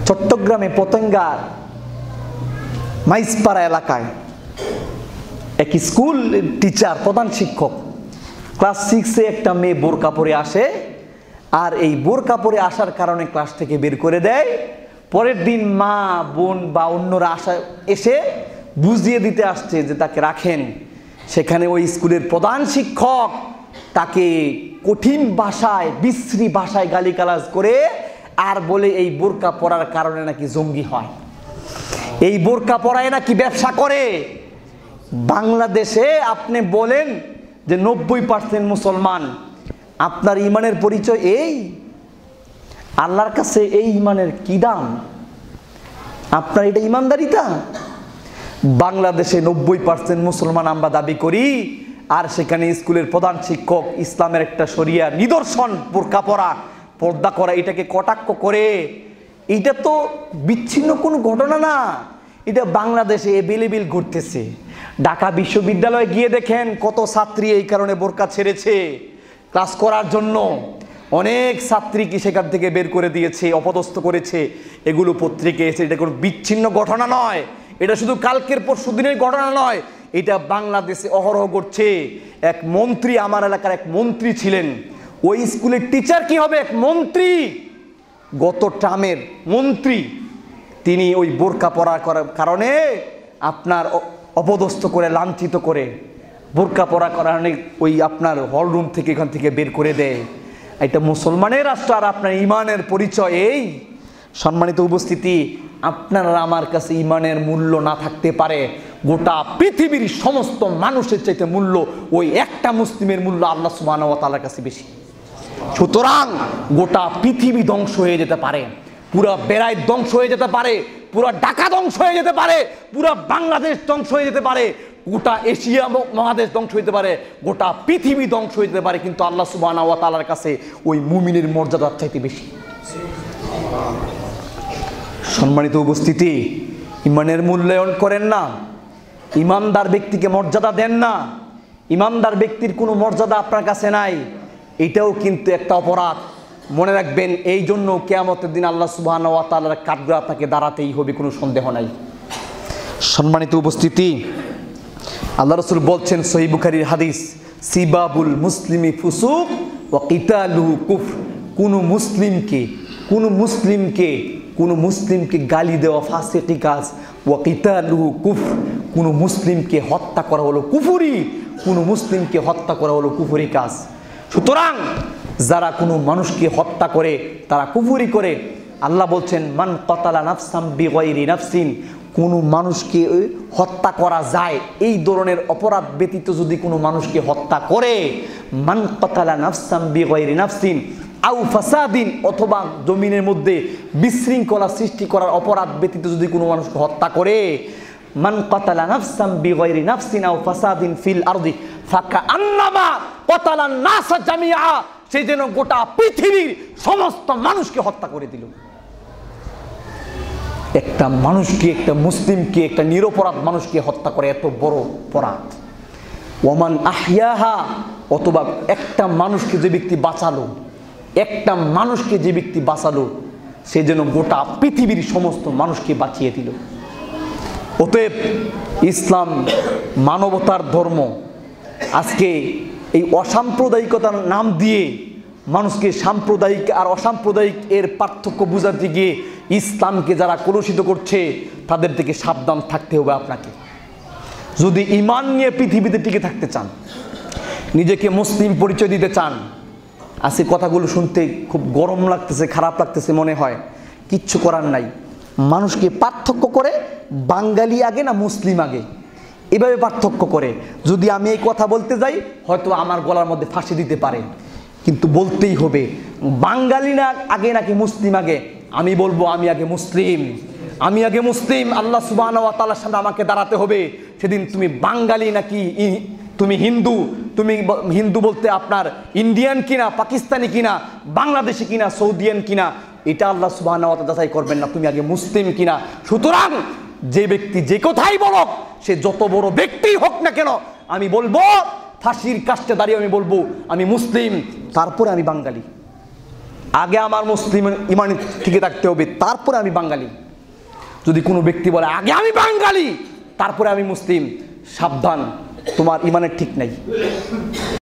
চট্টগ্রামে পতেঙ্গার মাইজপাড়া এলাকায় এক স্কুল টিচার, প্রধান শিক্ষক, ক্লাস 6-এ একটা মেয়ে বোরকা পরে আসে, আর এই বোরকা পরে আসার কারণে ক্লাস থেকে বের করে দেয়। পরের দিন মা, বোন বা অন্যরা এসে বুঝিয়ে দিতে আসছে যে তাকে রাখেন। সেখানে ওই স্কুলের প্রধান শিক্ষক তাকে কঠিন ভাষায়, বিশ্রী ভাষায় গালিগালাজ করে আর বলে এই বোরকা পরার কারণে নাকি জঙ্গি হয়, এই বোরকা পরায় নাকি ব্যবসা করে। বাংলাদেশে আপনি বলেন যে 90% মুসলমান, আপনার ইমানের পরিচয় এই? আল্লাহর কাছে এই ইমানের কি দাম? আপনার এটা ইমানদারিতা? বাংলাদেশে 90% মুসলমান আমরা দাবি করি, আর সেখানে স্কুলের প্রধান শিক্ষক ইসলামের একটা শরিয়া নিদর্শন বোরকা পরা, পর্দা করা, এটাকে কটাক্ষ করে। এটা তো বিচ্ছিন্ন কোনো ঘটনা না, এটা বাংলাদেশে এভেলেবেল ঘটতেছে। ঢাকা বিশ্ববিদ্যালয়ে গিয়ে দেখেন কত ছাত্রী এই কারণে বোরকা ছেড়েছে ক্লাস করার জন্য। অনেক ছাত্রীকে সেখান থেকে বের করে দিয়েছে, অপদস্থ করেছে। এগুলো পত্রিকায় এসে, এটা কোনো বিচ্ছিন্ন ঘটনা নয়, এটা শুধু কালকের পরশু দিনের ঘটনা নয়, এটা বাংলাদেশে অহরহ ঘটছে। এক মন্ত্রী, আমার এলাকার এক মন্ত্রী ছিলেন, ওই স্কুলের টিচার কি হবে, এক মন্ত্রী, গত টার্মের মন্ত্রী, তিনি ওই বোরকা পরার কারণে আপনার অপদস্থ করে, লাঞ্ছিত করে, বোরকা পরার কারণে ওই আপনার হল রুম থেকে, এখান থেকে বের করে দেয়। এটা মুসলমানের রাষ্ট্র, আর আপনার ইমানের পরিচয় এই? সম্মানিত উপস্থিতি, আপনার আমার কাছে ইমানের মূল্য না থাকতে পারে, গোটা পৃথিবীর সমস্ত মানুষের চাইতে মূল্য ওই একটা মুসলিমের মূল্য আল্লাহ সুবহানাহু ওয়া তাআলার কাছে বেশি। সুতরাং গোটা পৃথিবী ধ্বংস হয়ে যেতে পারে, পুরা বেড়াই ধ্বংস হয়ে যেতে পারে, পুরা ঢাকা ধ্বংস হয়ে যেতে পারে, পুরা বাংলাদেশ ধ্বংস হয়ে যেতে পারে, গোটা এশিয়া মহাদেশ ধ্বংস হতে পারে, গোটা পৃথিবী ধ্বংস হয়ে যেতে পারে, কিন্তু আল্লাহ সুবহানাহু ওয়া তাআলার কাছে ওই মুমিনের মর্যাদার চাইতে বেশি। সম্মানিত উপস্থিতি, ইমানের মূল্যায়ন করেন না, ইমানদার ব্যক্তিকে মর্যাদা দেন না, ইমানদার ব্যক্তির কোনো মর্যাদা আপনার কাছে নাই, এটাও কিন্তু একটা অপরাধ। মনে রাখবেন, এই জন্য কিয়ামতের দিন আল্লাহ সুবহানাহু ওয়া তাআলার কাঠগড়ায় আপনাকে দাঁড়াতেই হবে, কোনো সন্দেহ নাই। সম্মানিত উপস্থিতি, আল্লাহ রাসূল বলছেন, সহিহ বুখারীর হাদিস, সিবাবুল মুসলিমি ফুসুক ওয়া কিতালুহু কুফর। কোনো মুসলিমকে গালি দেওয়া ফাসিকি কাজ, ওয়া কিতালুহু কুফর, কোনো মুসলিমকে হত্যা করা হলো কুফরি, কোনো মুসলিমকে হত্যা করা হলো কুফরি কাজ। সুতরাং যারা কোনো মানুষকে হত্যা করে তারা কুফরি করে। আল্লাহ বলছেন, মান কাতালা নাফসাম বিগাইরি নাফসিন, কোনো মানুষকে হত্যা করা যায় এই ধরনের অপরাধ ব্যতীত যদি কোনো মানুষকে হত্যা করে, মান কাতালা নাফসাম বিগাইরি নাফসিন আও ফাসাদিন, অথবা জমিনের মধ্যে বিশৃঙ্খলা সৃষ্টি করার অপরাধ ব্যতীত যদি কোনো মানুষকে হত্যা করে, মান কাতালা নাফসাম বিগাইরি নাফসিন আও ফাসাদিন ফিল আরদি ফাকান্নামা কাতালান নাসা জামিআ, সে যেন গোটা পৃথিবীর সমস্ত মানুষকে হত্যা করে দিল। একটা মানুষকে, একটা মুসলিমকে, একটা নিরপরাধ মানুষকে হত্যা করে এত বড় অপরাধ। ওমান আহইয়াহা, অথবা একটা মানুষকে যে ব্যক্তি বাঁচালো, একটা মানুষকে যে ব্যক্তি বাঁচালো, সে যেন গোটা পৃথিবীর সমস্ত মানুষকে বাঁচিয়ে দিল। অতএব ইসলাম মানবতার ধর্ম। আজকে এই অসাম্প্রদায়িকতার নাম দিয়ে মানুষকে সাম্প্রদায়িক আর অসাম্প্রদায়িক এর পার্থক্য বোঝাতে গিয়ে ইসলামকে যারা কলুষিত করছে, তাদের থেকে সাবধান থাকতে হবে আপনাকে। যদি ঈমান নিয়ে পৃথিবীতে টিকে থাকতে চান, নিজেকে মুসলিম পরিচয় দিতে চান, আজকে কথাগুলো শুনতে খুব গরম লাগতেছে, খারাপ লাগতেছে মনে হয়, কিচ্ছু করার নাই। মানুষকে পার্থক্য করে বাঙালি আগে না মুসলিম আগে, এভাবে পার্থক্য করে। যদি আমি এই কথা বলতে যাই, হয়তো আমার গলার মধ্যে ফাঁসি দিতে পারে, কিন্তু বলতেই হবে, বাঙালি না আগে নাকি মুসলিম আগে? আমি বলবো আমি আগে মুসলিম, আমি আগে মুসলিম। আল্লাহ সুবহানাহু ওয়া তাআলার সামনে আমাকে দাঁড়াতে হবে। সেদিন তুমি বাঙালি নাকি তুমি হিন্দু, তুমি হিন্দু বলতে আপনার ইন্ডিয়ান কিনা, পাকিস্তানি কিনা, বাংলাদেশি কিনা, সৌদিয়ান কিনা, এটা আল্লাহ সুবহানাহু ওয়া তাআলা যাচাই করবেন না, তুমি আগে মুসলিম কিনা। সুতরাং যে ব্যক্তি যে কথাই বলুক, সে যত বড় ব্যক্তি হোক না কেন, আমি বলবো, ফাঁসির কাস্টে দাঁড়িয়ে আমি বলবো আমি মুসলিম, তারপরে আমি বাঙালি। আগে আমার মুসলিম ইমানে টিকে থাকতে হবে, তারপরে আমি বাঙালি। যদি কোনো ব্যক্তি বলে আগে আমি বাঙালি তারপরে আমি মুসলিম, সাবধান, তোমার ইমানের ঠিক নাই।